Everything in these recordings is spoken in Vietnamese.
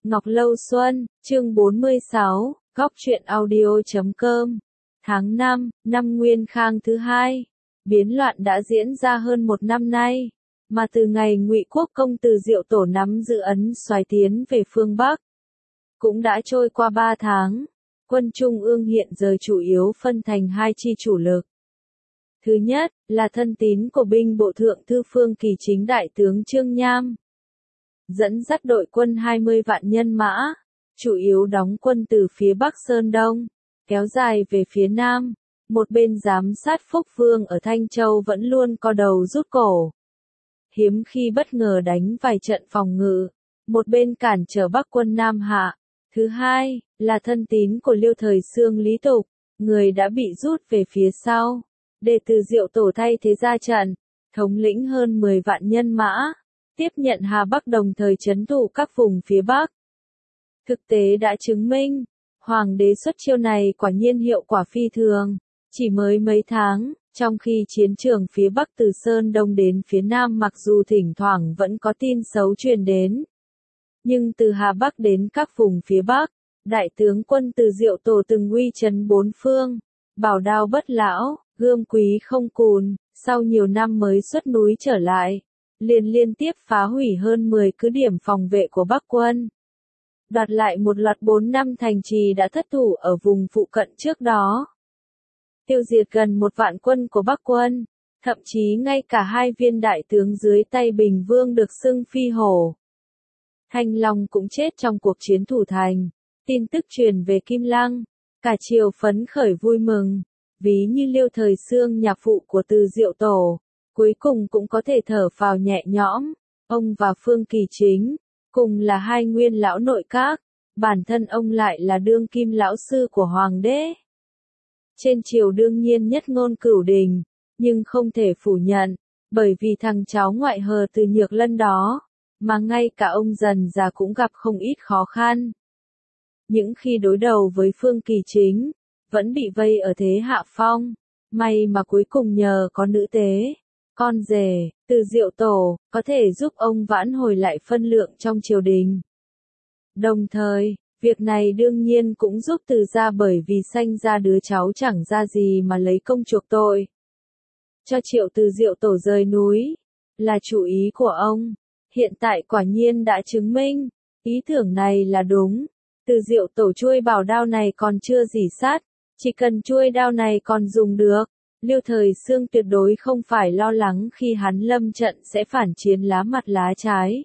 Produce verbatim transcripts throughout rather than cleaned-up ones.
Ngọc Lâu Xuân, chương bốn mươi sáu, góc truyện audio chấm com. Tháng năm, năm Nguyên Khang thứ hai. Biến loạn đã diễn ra hơn một năm nay, mà từ ngày Ngụy Quốc công Từ Diệu Tổ nắm giữ ấn xoáy tiến về phương Bắc, cũng đã trôi qua ba tháng. Quân Trung ương hiện giờ chủ yếu phân thành hai chi chủ lực. Thứ nhất, là thân tín của binh bộ thượng thư Phương Kỳ Chính đại tướng Trương Nham, dẫn dắt đội quân hai mươi vạn nhân mã, chủ yếu đóng quân từ phía Bắc Sơn Đông, kéo dài về phía Nam. Một bên giám sát Phúc Vương ở Thanh Châu vẫn luôn co đầu rút cổ, hiếm khi bất ngờ đánh vài trận phòng ngự, một bên cản trở Bắc quân Nam Hạ. Thứ hai, là thân tín của Liêu Thời Xương Lý Tục, người đã bị rút về phía sau, để Từ Diệu Tổ thay thế ra trận, thống lĩnh hơn mười vạn nhân mã, tiếp nhận Hà Bắc đồng thời trấn thủ các vùng phía Bắc. Thực tế đã chứng minh, Hoàng đế xuất chiêu này quả nhiên hiệu quả phi thường. Chỉ mới mấy tháng, trong khi chiến trường phía Bắc từ Sơn Đông đến phía Nam mặc dù thỉnh thoảng vẫn có tin xấu truyền đến, nhưng từ Hà Bắc đến các vùng phía Bắc, đại tướng quân Từ Diệu Tổ từng uy chấn bốn phương, bảo đao bất lão, gươm quý không cùn, sau nhiều năm mới xuất núi trở lại, liền liên tiếp phá hủy hơn mười cứ điểm phòng vệ của Bắc quân, đoạt lại một loạt bốn năm thành trì đã thất thủ ở vùng phụ cận trước đó, tiêu diệt gần một vạn quân của Bắc quân, thậm chí ngay cả hai viên đại tướng dưới tay Bình Vương được xưng phi hổ Thanh Long cũng chết trong cuộc chiến thủ thành. Tin tức truyền về Kim Lăng, cả triều phấn khởi vui mừng, ví như Liêu Thời Xương nhạc phụ của Từ Diệu Tổ, cuối cùng cũng có thể thở phào nhẹ nhõm. Ông và Phương Kỳ Chính, cùng là hai nguyên lão nội các, bản thân ông lại là đương kim lão sư của Hoàng đế. Trên triều đương nhiên nhất ngôn cửu đình, nhưng không thể phủ nhận, bởi vì thằng cháu ngoại hờ Từ Nhược Lân đó, mà ngay cả ông dần già cũng gặp không ít khó khăn. Những khi đối đầu với Phương Kỳ Chính, vẫn bị vây ở thế hạ phong, may mà cuối cùng nhờ có nữ tế, con rể, Từ Diệu Tổ, có thể giúp ông vãn hồi lại phân lượng trong triều đình. Đồng thời, việc này đương nhiên cũng giúp Từ gia bởi vì sanh ra đứa cháu chẳng ra gì mà lấy công chuộc tội. Cho triệu Từ Diệu Tổ rời núi, là chủ ý của ông. Hiện tại quả nhiên đã chứng minh, ý tưởng này là đúng. Từ Diệu Tổ chuôi bảo đao này còn chưa rỉ sắt, chỉ cần chuôi đao này còn dùng được, Liêu Thời Xương tuyệt đối không phải lo lắng khi hắn lâm trận sẽ phản chiến lá mặt lá trái.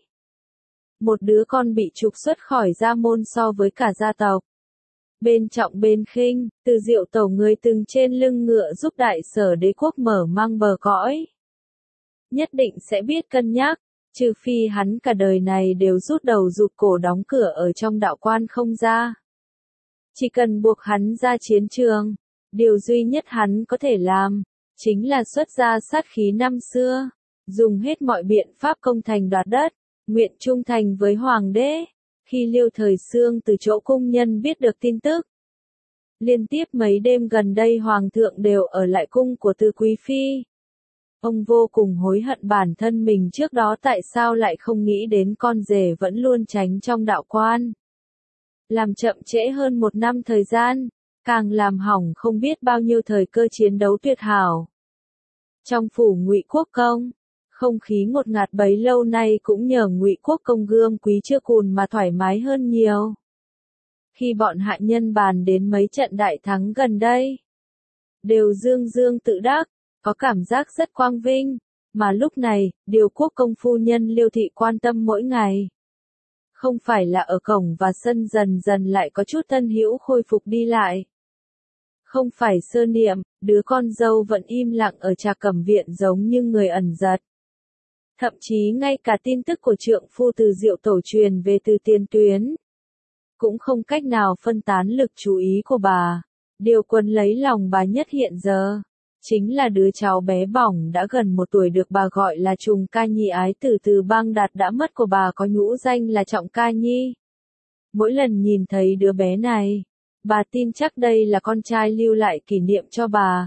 Một đứa con bị trục xuất khỏi gia môn so với cả gia tộc. Bên trọng bên khinh, Từ Diệu Tổ người từng trên lưng ngựa giúp đại sở đế quốc mở mang bờ cõi, nhất định sẽ biết cân nhắc. Trừ phi hắn cả đời này đều rút đầu rụt cổ đóng cửa ở trong đạo quan không ra. Chỉ cần buộc hắn ra chiến trường, điều duy nhất hắn có thể làm, chính là xuất ra sát khí năm xưa, dùng hết mọi biện pháp công thành đoạt đất, nguyện trung thành với Hoàng đế. Khi Liêu Thời Xương từ chỗ cung nhân biết được tin tức, liên tiếp mấy đêm gần đây Hoàng thượng đều ở lại cung của Từ Quý Phi. Ông vô cùng hối hận bản thân mình trước đó tại sao lại không nghĩ đến con rể vẫn luôn tránh trong đạo quan. Làm chậm trễ hơn một năm thời gian, càng làm hỏng không biết bao nhiêu thời cơ chiến đấu tuyệt hảo. Trong phủ Ngụy Quốc công, không khí ngột ngạt bấy lâu nay cũng nhờ Ngụy Quốc công gươm quý chưa cùn mà thoải mái hơn nhiều. Khi bọn hạ nhân bàn đến mấy trận đại thắng gần đây, đều dương dương tự đắc, có cảm giác rất quang vinh, mà lúc này, điều quốc công phu nhân Liêu thị quan tâm mỗi ngày. Không phải là ở cổng và sân dần dần lại có chút thân hữu khôi phục đi lại. Không phải Sơ Niệm, đứa con dâu vẫn im lặng ở Trà Cẩm viện giống như người ẩn giật. Thậm chí ngay cả tin tức của trượng phu Từ Diệu Tổ truyền về từ tiền tuyến, cũng không cách nào phân tán lực chú ý của bà. Điều quấn lấy lòng bà nhất hiện giờ, chính là đứa cháu bé bỏng đã gần một tuổi được bà gọi là Trùng Ca Nhi ái tử từ bang đạt đã mất của bà có nhũ danh là Trọng Ca Nhi. Mỗi lần nhìn thấy đứa bé này, bà tin chắc đây là con trai lưu lại kỷ niệm cho bà.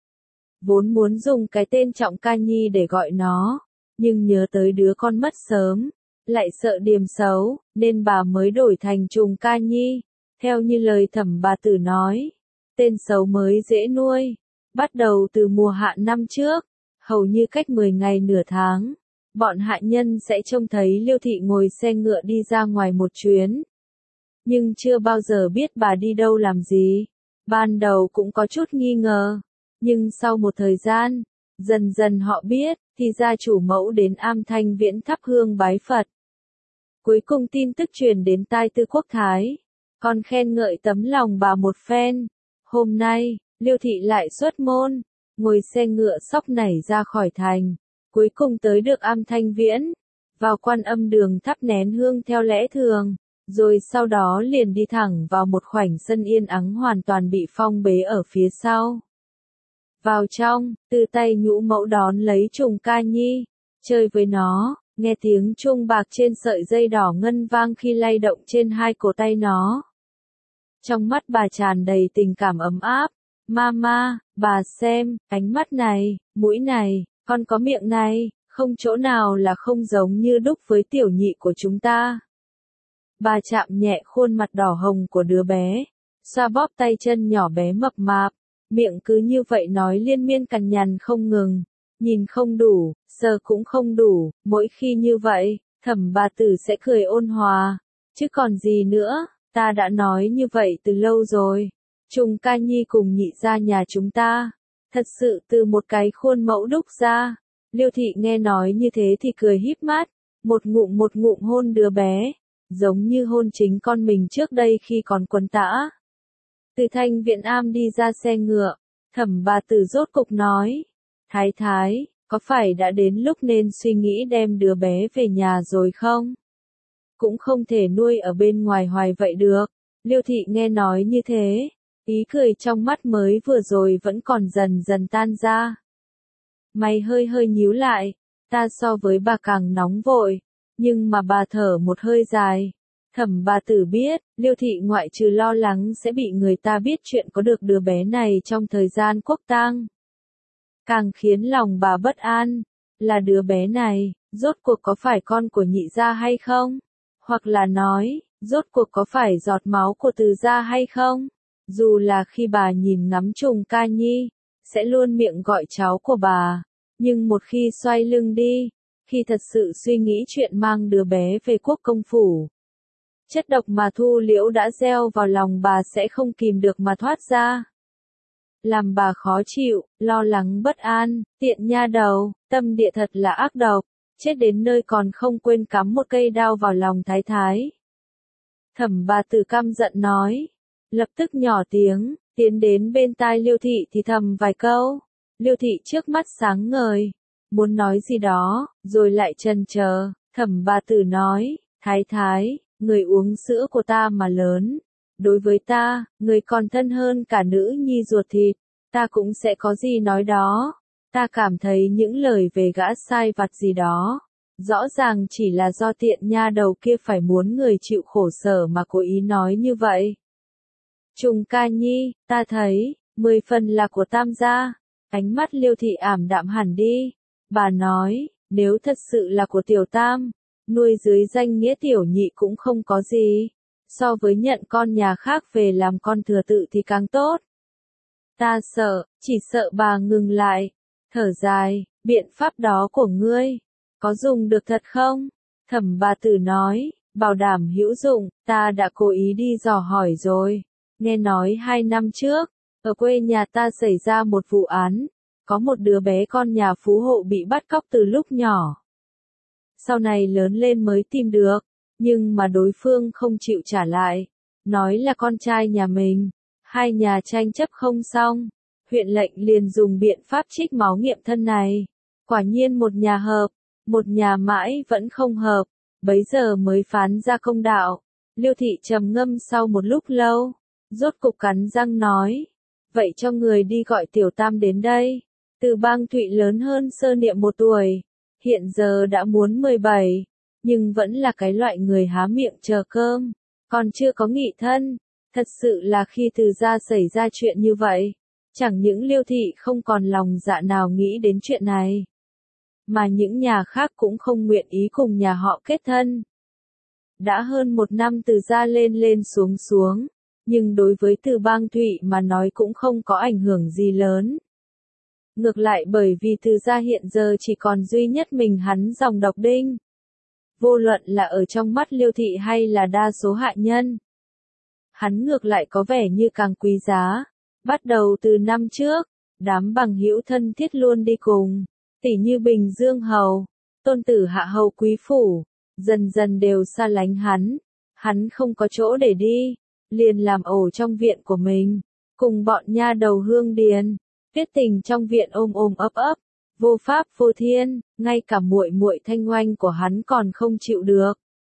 Vốn muốn dùng cái tên Trọng Ca Nhi để gọi nó, nhưng nhớ tới đứa con mất sớm, lại sợ điểm xấu, nên bà mới đổi thành Trùng Ca Nhi. Theo như lời Thẩm bà tử nói, tên xấu mới dễ nuôi. Bắt đầu từ mùa hạ năm trước, hầu như cách mười ngày nửa tháng, bọn hạ nhân sẽ trông thấy Liêu thị ngồi xe ngựa đi ra ngoài một chuyến. Nhưng chưa bao giờ biết bà đi đâu làm gì. Ban đầu cũng có chút nghi ngờ, nhưng sau một thời gian, dần dần họ biết, thì gia chủ mẫu đến Am Thanh Viễn thắp hương bái Phật. Cuối cùng tin tức truyền đến tai Tư Quốc Thái, còn khen ngợi tấm lòng bà một phen. Hôm nay, Liêu thị lại xuất môn, ngồi xe ngựa sóc nảy ra khỏi thành, cuối cùng tới được Am Thanh Viễn, vào Quan Âm đường thắp nén hương theo lẽ thường, rồi sau đó liền đi thẳng vào một khoảnh sân yên ắng hoàn toàn bị phong bế ở phía sau. Vào trong, từ tay nhũ mẫu đón lấy Trùng Ca Nhi, chơi với nó, nghe tiếng chuông bạc trên sợi dây đỏ ngân vang khi lay động trên hai cổ tay nó. Trong mắt bà tràn đầy tình cảm ấm áp. Mama, bà xem, ánh mắt này, mũi này, con có miệng này, không chỗ nào là không giống như đúc với tiểu nhị của chúng ta. Bà chạm nhẹ khuôn mặt đỏ hồng của đứa bé, xoa bóp tay chân nhỏ bé mập mạp, miệng cứ như vậy nói liên miên cằn nhằn không ngừng, nhìn không đủ, sờ cũng không đủ, mỗi khi như vậy, Thẩm bà tử sẽ cười ôn hòa, chứ còn gì nữa, ta đã nói như vậy từ lâu rồi. Trùng Ca Nhi cùng nhị gia nhà chúng ta, thật sự từ một cái khuôn mẫu đúc ra. Liêu thị nghe nói như thế thì cười híp mắt, một ngụm một ngụm hôn đứa bé, giống như hôn chính con mình trước đây khi còn quấn tã. Từ Thanh Viện Am đi ra xe ngựa, Thẩm bà tử rốt cục nói, Thái thái, có phải đã đến lúc nên suy nghĩ đem đứa bé về nhà rồi không? Cũng không thể nuôi ở bên ngoài hoài vậy được. Liêu thị nghe nói như thế, ý cười trong mắt mới vừa rồi vẫn còn dần dần tan ra. Mày hơi hơi nhíu lại, ta so với bà càng nóng vội, nhưng mà bà thở một hơi dài. Thẩm bà tử biết, Liêu thị ngoại trừ lo lắng sẽ bị người ta biết chuyện có được đứa bé này trong thời gian quốc tang, càng khiến lòng bà bất an, là đứa bé này, rốt cuộc có phải con của nhị gia hay không? Hoặc là nói, rốt cuộc có phải giọt máu của Từ gia hay không? Dù là khi bà nhìn ngắm Trùng Ca Nhi, sẽ luôn miệng gọi cháu của bà, nhưng một khi xoay lưng đi, khi thật sự suy nghĩ chuyện mang đứa bé về quốc công phủ, chất độc mà Thu Liễu đã gieo vào lòng bà sẽ không kìm được mà thoát ra. Làm bà khó chịu, lo lắng bất an, tiện nha đầu, tâm địa thật là ác độc, chết đến nơi còn không quên cắm một cây đao vào lòng thái thái. Thẩm bà tử căm giận nói, lập tức nhỏ tiếng, tiến đến bên tai Liêu thị thì thầm vài câu. Liêu thị trước mắt sáng ngời, muốn nói gì đó, rồi lại chần chờ. Thẩm bà tử nói, thái thái, người uống sữa của ta mà lớn. Đối với ta, người còn thân hơn cả nữ nhi ruột thịt, ta cũng sẽ có gì nói đó. Ta cảm thấy những lời về gã sai vặt gì đó, rõ ràng chỉ là do tiện nha đầu kia phải muốn người chịu khổ sở mà cố ý nói như vậy. Trùng Ca Nhi, ta thấy, mười phần là của Tam gia. Ánh mắt Liêu thị ảm đạm hẳn đi. Bà nói, nếu thật sự là của Tiểu Tam, nuôi dưới danh nghĩa tiểu nhị cũng không có gì. So với nhận con nhà khác về làm con thừa tự thì càng tốt. Ta sợ, chỉ sợ bà ngừng lại, thở dài, biện pháp đó của ngươi, có dùng được thật không? Thẩm bà tử nói, bảo đảm hữu dụng, ta đã cố ý đi dò hỏi rồi. Nghe nói hai năm trước, ở quê nhà ta xảy ra một vụ án, có một đứa bé con nhà phú hộ bị bắt cóc từ lúc nhỏ. Sau này lớn lên mới tìm được, nhưng mà đối phương không chịu trả lại, nói là con trai nhà mình. Hai nhà tranh chấp không xong, huyện lệnh liền dùng biện pháp trích máu nghiệm thân này. Quả nhiên một nhà hợp, một nhà mãi vẫn không hợp, bấy giờ mới phán ra công đạo. Liêu thị trầm ngâm sau một lúc lâu, rốt cục cắn răng nói, vậy cho người đi gọi Tiểu Tam đến đây. Từ Bang Thụy lớn hơn Sơ Niệm một tuổi, hiện giờ đã muốn mười bảy, nhưng vẫn là cái loại người há miệng chờ cơm, còn chưa có nghị thân. Thật sự là khi Từ gia xảy ra chuyện như vậy, chẳng những Liêu thị không còn lòng dạ nào nghĩ đến chuyện này. mà những nhà khác cũng không nguyện ý cùng nhà họ kết thân. Đã hơn một năm Từ gia lên lên xuống xuống, nhưng đối với Từ Bang Thụy mà nói cũng không có ảnh hưởng gì lớn. Ngược lại bởi vì Từ gia hiện giờ chỉ còn duy nhất mình hắn dòng độc đinh. Vô luận là ở trong mắt Liêu thị hay là đa số hạ nhân, hắn ngược lại có vẻ như càng quý giá. Bắt đầu từ năm trước, đám bằng hữu thân thiết luôn đi cùng, tỉ như Bình Dương hầu, tôn tử hạ hầu quý phủ, dần dần đều xa lánh hắn. Hắn không có chỗ để đi, liền làm ổ trong viện của mình, cùng bọn nha đầu Hương Điền, Tuyết Tình trong viện ôm ôm ấp ấp, vô pháp vô thiên, ngay cả muội muội Thanh Oanh của hắn còn không chịu được.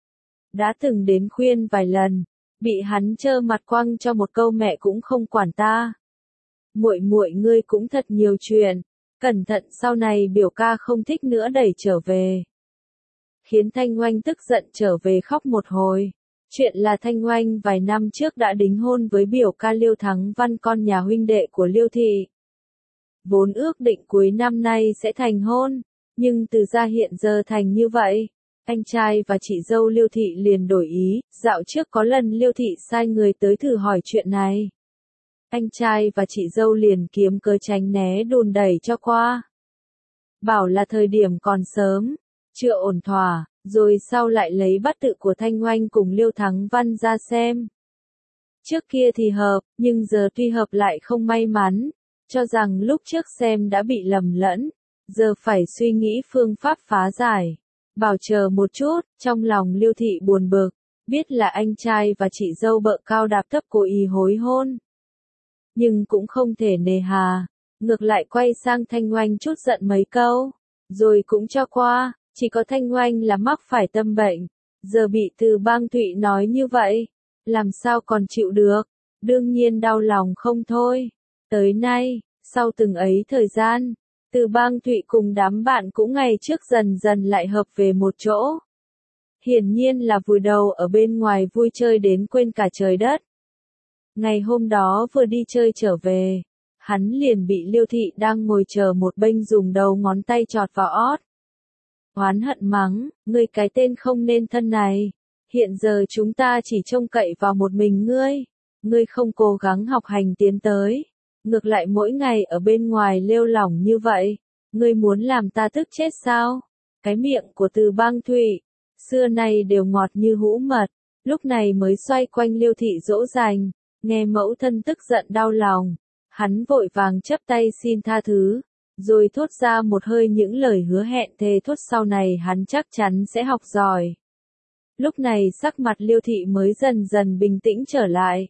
Đã từng đến khuyên vài lần, bị hắn trơ mặt quăng cho một câu mẹ cũng không quản ta. Muội muội ngươi cũng thật nhiều chuyện, cẩn thận sau này biểu ca không thích nữa đẩy trở về. Khiến Thanh Oanh tức giận trở về khóc một hồi. Chuyện là Thanh Oanh vài năm trước đã đính hôn với biểu ca Liêu Thắng Văn, con nhà huynh đệ của Liêu thị. Vốn ước định cuối năm nay sẽ thành hôn, nhưng Từ gia hiện giờ thành như vậy, anh trai và chị dâu Liêu thị liền đổi ý. Dạo trước có lần Liêu thị sai người tới thử hỏi chuyện này, anh trai và chị dâu liền kiếm cớ tránh né đùn đẩy cho qua. Bảo là thời điểm còn sớm, chưa ổn thỏa, rồi sau lại lấy bát tự của Thanh Oanh cùng Liêu Thắng Văn ra xem. Trước kia thì hợp, nhưng giờ tuy hợp lại không may mắn, cho rằng lúc trước xem đã bị lầm lẫn, giờ phải suy nghĩ phương pháp phá giải. Bảo chờ một chút, trong lòng Liêu thị buồn bực, biết là anh trai và chị dâu bợ cao đạp thấp cố ý hối hôn. Nhưng cũng không thể nề hà, ngược lại quay sang Thanh Oanh chút giận mấy câu, rồi cũng cho qua. Chỉ có Thanh Oanh là mắc phải tâm bệnh, giờ bị Từ Bang Thụy nói như vậy, làm sao còn chịu được, đương nhiên đau lòng không thôi. Tới nay, sau từng ấy thời gian, Từ Bang Thụy cùng đám bạn cũ ngày trước dần dần lại hợp về một chỗ. Hiển nhiên là vùi đầu ở bên ngoài vui chơi đến quên cả trời đất. Ngày hôm đó vừa đi chơi trở về, hắn liền bị Liêu thị đang ngồi chờ một bênh dùng đầu ngón tay chọt vào ót. Oán hận mắng, ngươi cái tên không nên thân này, hiện giờ chúng ta chỉ trông cậy vào một mình ngươi, ngươi không cố gắng học hành tiến tới, ngược lại mỗi ngày ở bên ngoài lêu lỏng như vậy, ngươi muốn làm ta tức chết sao? Cái miệng của Từ Bang Thụy, xưa nay đều ngọt như hũ mật, lúc này mới xoay quanh Liêu thị dỗ dành, nghe mẫu thân tức giận đau lòng, hắn vội vàng chấp tay xin tha thứ. Rồi thốt ra một hơi những lời hứa hẹn thề thốt sau này hắn chắc chắn sẽ học giỏi. Lúc này sắc mặt Liêu thị mới dần dần bình tĩnh trở lại.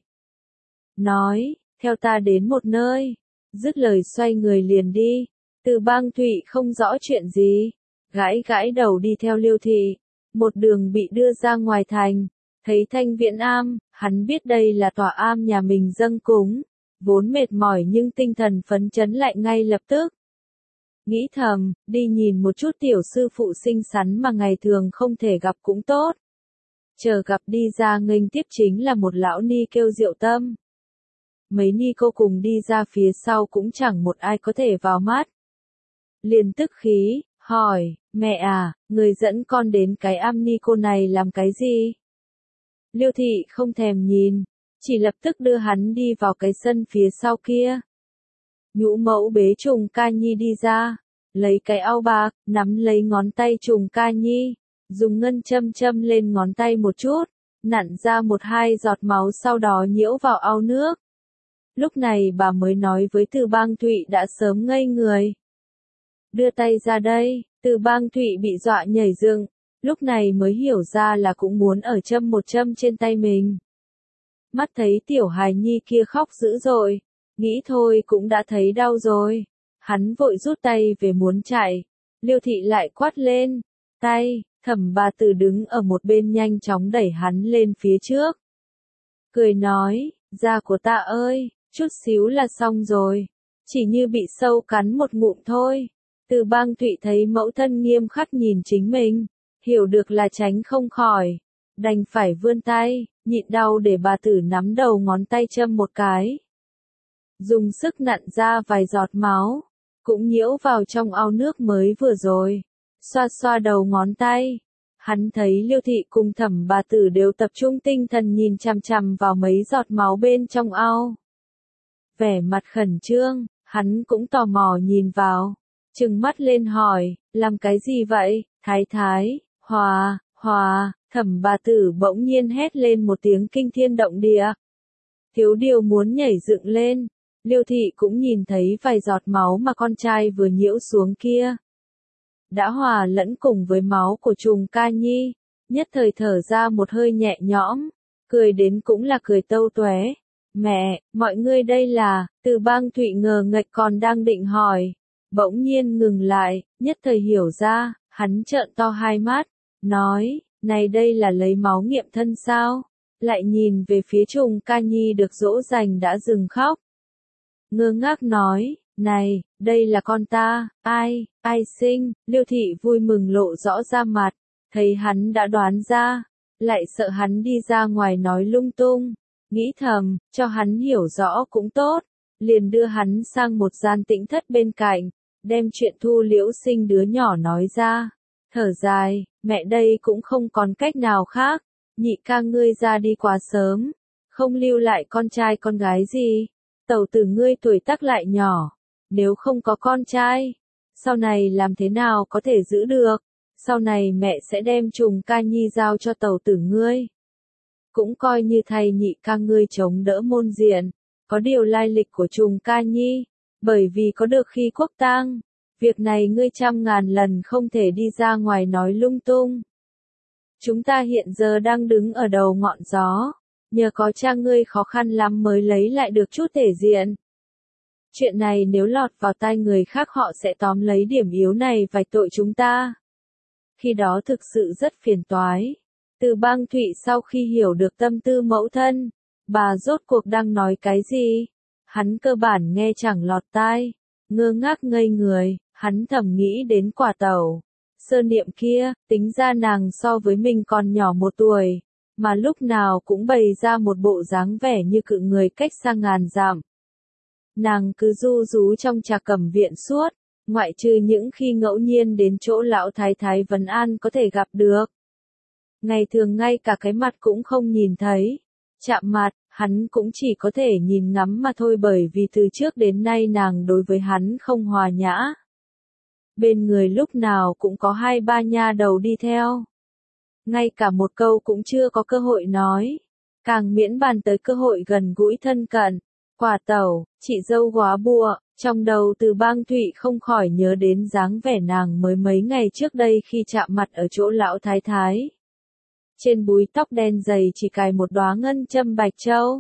Nói, theo ta đến một nơi. Dứt lời xoay người liền đi. Từ Bang Thụy không rõ chuyện gì, gãi gãi đầu đi theo Liêu thị. Một đường bị đưa ra ngoài thành, thấy Thanh Viễn Am, hắn biết đây là tòa am nhà mình dâng cúng. Vốn mệt mỏi nhưng tinh thần phấn chấn lại ngay lập tức. Nghĩ thầm, đi nhìn một chút tiểu sư phụ xinh xắn mà ngày thường không thể gặp cũng tốt. Chờ gặp đi ra nghênh tiếp chính là một lão ni kêu Diệu Tâm. Mấy ni cô cùng đi ra phía sau cũng chẳng một ai có thể vào mắt. Liền tức khí, hỏi, mẹ à, người dẫn con đến cái am ni cô này làm cái gì? Liêu thị không thèm nhìn, chỉ lập tức đưa hắn đi vào cái sân phía sau kia. Nhũ mẫu bế Trùng Ca Nhi đi ra, lấy cái ao bạc, nắm lấy ngón tay Trùng Ca Nhi, dùng ngân châm châm lên ngón tay một chút, nặn ra một hai giọt máu sau đó nhiễu vào ao nước. Lúc này bà mới nói với Từ Bang Thụy đã sớm ngây người. Đưa tay ra đây, Từ Bang Thụy bị dọa nhảy dựng, lúc này mới hiểu ra là cũng muốn ở châm một châm trên tay mình. Mắt thấy tiểu hài nhi kia khóc dữ dội. Nghĩ thôi cũng đã thấy đau rồi. Hắn vội rút tay về muốn chạy. Liêu thị lại quát lên. Tay, Thẩm bà tử đứng ở một bên nhanh chóng đẩy hắn lên phía trước. Cười nói, da của ta ơi, chút xíu là xong rồi. Chỉ như bị sâu cắn một ngụm thôi. Từ Bang Thụy thấy mẫu thân nghiêm khắc nhìn chính mình. Hiểu được là tránh không khỏi. Đành phải vươn tay, nhịn đau để bà tử nắm đầu ngón tay châm một cái. Dùng sức nặn ra vài giọt máu, cũng nhiễu vào trong ao nước mới vừa rồi. Xoa xoa đầu ngón tay. Hắn thấy Liêu thị cùng Thẩm bà tử đều tập trung tinh thần nhìn chằm chằm vào mấy giọt máu bên trong ao. Vẻ mặt khẩn trương, hắn cũng tò mò nhìn vào. Trừng mắt lên hỏi, làm cái gì vậy, thái thái, Hòa, Hòa, Thẩm bà tử bỗng nhiên hét lên một tiếng kinh thiên động địa. Thiếu điều muốn nhảy dựng lên, Liêu thị cũng nhìn thấy vài giọt máu mà con trai vừa nhiễu xuống kia. Đã hòa lẫn cùng với máu của Trùng Ca Nhi, nhất thời thở ra một hơi nhẹ nhõm, cười đến cũng là cười tâu tué. Mẹ, mọi người đây là, Từ Bang Thụy ngờ ngạch còn đang định hỏi, bỗng nhiên ngừng lại, nhất thời hiểu ra, hắn trợn to hai mắt, nói, này đây là lấy máu nghiệm thân sao? Lại nhìn về phía Trùng Ca Nhi được dỗ dành đã dừng khóc. Ngơ ngác nói, này, đây là con ta, ai, ai sinh, Liêu thị vui mừng lộ rõ ra mặt, thấy hắn đã đoán ra, lại sợ hắn đi ra ngoài nói lung tung, nghĩ thầm, cho hắn hiểu rõ cũng tốt, liền đưa hắn sang một gian tĩnh thất bên cạnh, đem chuyện Thu Liễu sinh đứa nhỏ nói ra, thở dài, mẹ đây cũng không còn cách nào khác, nhị ca ngươi ra đi quá sớm, không lưu lại con trai con gái gì, tẩu tử ngươi tuổi tác lại nhỏ. Nếu không có con trai, sau này làm thế nào có thể giữ được, sau này mẹ sẽ đem Trùng Ca Nhi giao cho tẩu tử ngươi. Cũng coi như thầy nhị ca ngươi chống đỡ môn diện, có điều lai lịch của Trùng Ca Nhi, bởi vì có được khi quốc tang, việc này ngươi trăm ngàn lần không thể đi ra ngoài nói lung tung. Chúng ta hiện giờ đang đứng ở đầu ngọn gió, nhờ có cha ngươi khó khăn lắm mới lấy lại được chút thể diện. Chuyện này nếu lọt vào tai người khác họ sẽ tóm lấy điểm yếu này vạch tội chúng ta. Khi đó thực sự rất phiền toái. Từ Bang Thụy sau khi hiểu được tâm tư mẫu thân, bà rốt cuộc đang nói cái gì? Hắn cơ bản nghe chẳng lọt tai, ngơ ngác ngây người, hắn thầm nghĩ đến Quả Tẩu. Sơ Niệm kia, tính ra nàng so với mình còn nhỏ một tuổi, mà lúc nào cũng bày ra một bộ dáng vẻ như cự người cách xa ngàn dặm. Nàng cứ du rú trong trà cẩm viện suốt, ngoại trừ những khi ngẫu nhiên đến chỗ lão thái thái Vân An có thể gặp được. Ngày thường ngay cả cái mặt cũng không nhìn thấy. Chạm mặt, hắn cũng chỉ có thể nhìn ngắm mà thôi bởi vì từ trước đến nay nàng đối với hắn không hòa nhã. Bên người lúc nào cũng có hai ba nha đầu đi theo. Ngay cả một câu cũng chưa có cơ hội nói. Càng miễn bàn tới cơ hội gần gũi thân cận. Quả Tẩu, chị dâu góa bụa, trong đầu Từ Bang Thụy không khỏi nhớ đến dáng vẻ nàng mới mấy ngày trước đây khi chạm mặt ở chỗ lão thái thái. Trên búi tóc đen dày chỉ cài một đóa ngân châm bạch châu.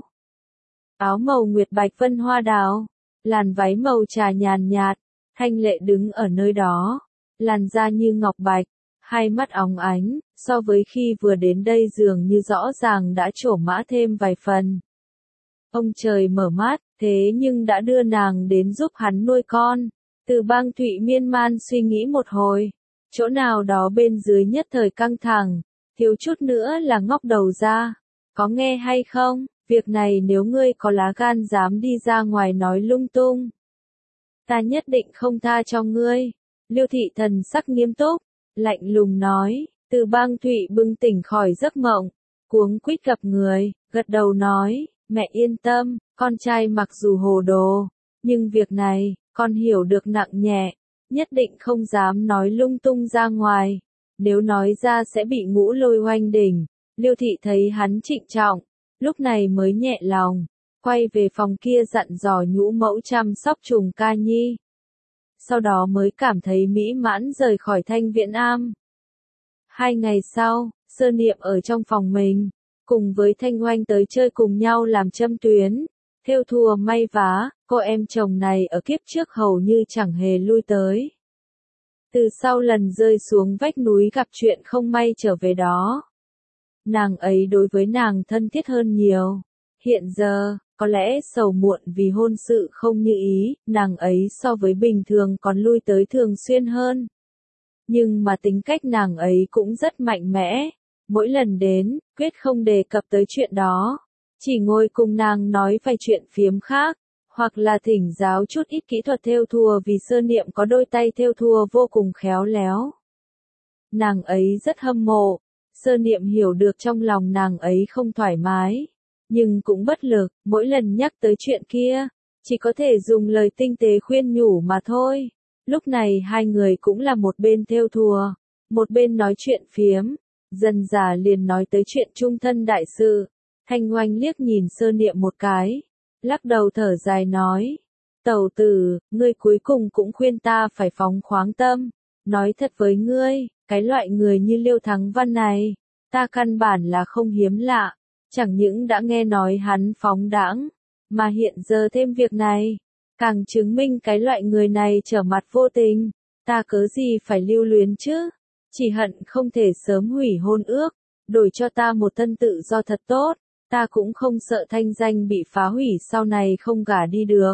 Áo màu nguyệt bạch vân hoa đào, làn váy màu trà nhàn nhạt, thanh lệ đứng ở nơi đó, làn da như ngọc bạch, hai mắt óng ánh, so với khi vừa đến đây dường như rõ ràng đã trổ mã thêm vài phần. Ông trời mở mắt, thế nhưng đã đưa nàng đến giúp hắn nuôi con. Từ Bang Thụy miên man suy nghĩ một hồi, chỗ nào đó bên dưới nhất thời căng thẳng, thiếu chút nữa là ngóc đầu ra. Có nghe hay không, việc này nếu ngươi có lá gan dám đi ra ngoài nói lung tung, ta nhất định không tha cho ngươi. Liêu thị thần sắc nghiêm túc, lạnh lùng nói. Từ Bang Thụy bừng tỉnh khỏi giấc mộng, cuống quýt gặp người, gật đầu nói. Mẹ yên tâm, con trai mặc dù hồ đồ, nhưng việc này, con hiểu được nặng nhẹ, nhất định không dám nói lung tung ra ngoài, nếu nói ra sẽ bị Ngũ Lôi oanh đỉnh. Liêu thị thấy hắn trịnh trọng, lúc này mới nhẹ lòng, quay về phòng kia dặn dò nhũ mẫu chăm sóc Trùng Ca Nhi. Sau đó mới cảm thấy mỹ mãn rời khỏi Thanh Viễn Am. Hai ngày sau, Sơ Niệm ở trong phòng mình, cùng với Thanh Oanh tới chơi cùng nhau làm châm tuyến, thêu thùa may vá, cô em chồng này ở kiếp trước hầu như chẳng hề lui tới. Từ sau lần rơi xuống vách núi gặp chuyện không may trở về đó, nàng ấy đối với nàng thân thiết hơn nhiều. Hiện giờ, có lẽ sầu muộn vì hôn sự không như ý, nàng ấy so với bình thường còn lui tới thường xuyên hơn. Nhưng mà tính cách nàng ấy cũng rất mạnh mẽ. Mỗi lần đến, quyết không đề cập tới chuyện đó. Chỉ ngồi cùng nàng nói vài chuyện phiếm khác, hoặc là thỉnh giáo chút ít kỹ thuật thêu thùa vì Sơ Niệm có đôi tay thêu thùa vô cùng khéo léo. Nàng ấy rất hâm mộ, Sơ Niệm hiểu được trong lòng nàng ấy không thoải mái, nhưng cũng bất lực, mỗi lần nhắc tới chuyện kia, chỉ có thể dùng lời tinh tế khuyên nhủ mà thôi. Lúc này hai người cũng là một bên thêu thùa, một bên nói chuyện phiếm, dần dà liền nói tới chuyện chung thân đại sự. Thanh Oanh liếc nhìn Sơ Niệm một cái, lắc đầu thở dài nói, tẩu tử, ngươi cuối cùng cũng khuyên ta phải phóng khoáng tâm, nói thật với ngươi, cái loại người như Liêu Thắng Văn này, ta căn bản là không hiếm lạ, chẳng những đã nghe nói hắn phóng đãng, mà hiện giờ thêm việc này, càng chứng minh cái loại người này trở mặt vô tình, ta cớ gì phải lưu luyến chứ, chỉ hận không thể sớm hủy hôn ước, đổi cho ta một thân tự do thật tốt, ta cũng không sợ thanh danh bị phá hủy sau này không gả đi được.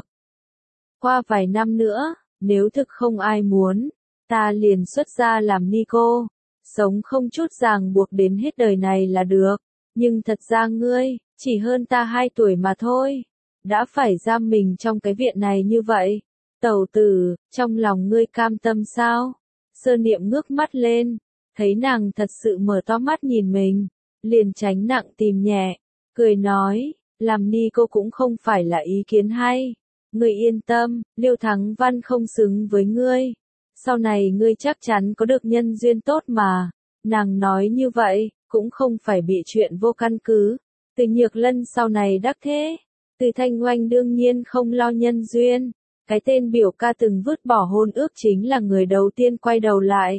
Qua vài năm nữa, nếu thực không ai muốn, ta liền xuất gia làm ni cô, sống không chút ràng buộc đến hết đời này là được, nhưng thật ra ngươi, chỉ hơn ta hai tuổi mà thôi, đã phải giam mình trong cái viện này như vậy, tẩu tử, trong lòng ngươi cam tâm sao? Sơ Niệm ngước mắt lên, thấy nàng thật sự mở to mắt nhìn mình, liền tránh nặng tìm nhẹ, cười nói, làm ni cô cũng không phải là ý kiến hay, ngươi yên tâm, Liêu Thắng Văn không xứng với ngươi, sau này ngươi chắc chắn có được nhân duyên tốt mà. Nàng nói như vậy, cũng không phải bị chuyện vô căn cứ, Từ Nhược Lân sau này đắc thế, Từ Thanh Oanh đương nhiên không lo nhân duyên, cái tên biểu ca từng vứt bỏ hôn ước chính là người đầu tiên quay đầu lại.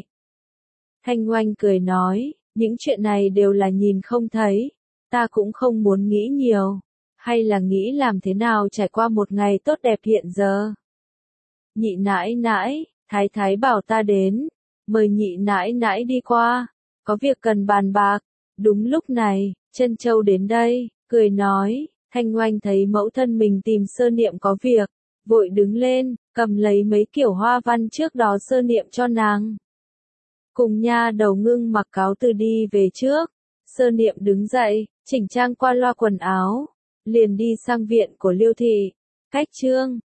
Thanh Oanh cười nói, những chuyện này đều là nhìn không thấy, ta cũng không muốn nghĩ nhiều, hay là nghĩ làm thế nào trải qua một ngày tốt đẹp hiện giờ. Nhị nãi nãi, thái thái bảo ta đến, mời nhị nãi nãi đi qua, có việc cần bàn bạc. Đúng lúc này, Trân Châu đến đây, cười nói, Thanh Oanh thấy mẫu thân mình tìm Sơ Niệm có việc, vội đứng lên, cầm lấy mấy kiểu hoa văn trước đó Sơ Niệm cho nàng. Cùng nha đầu Ngưng mặc cáo từ đi về trước, Sơ Niệm đứng dậy, chỉnh trang qua loa quần áo, liền đi sang viện của Liêu thị. Cách chương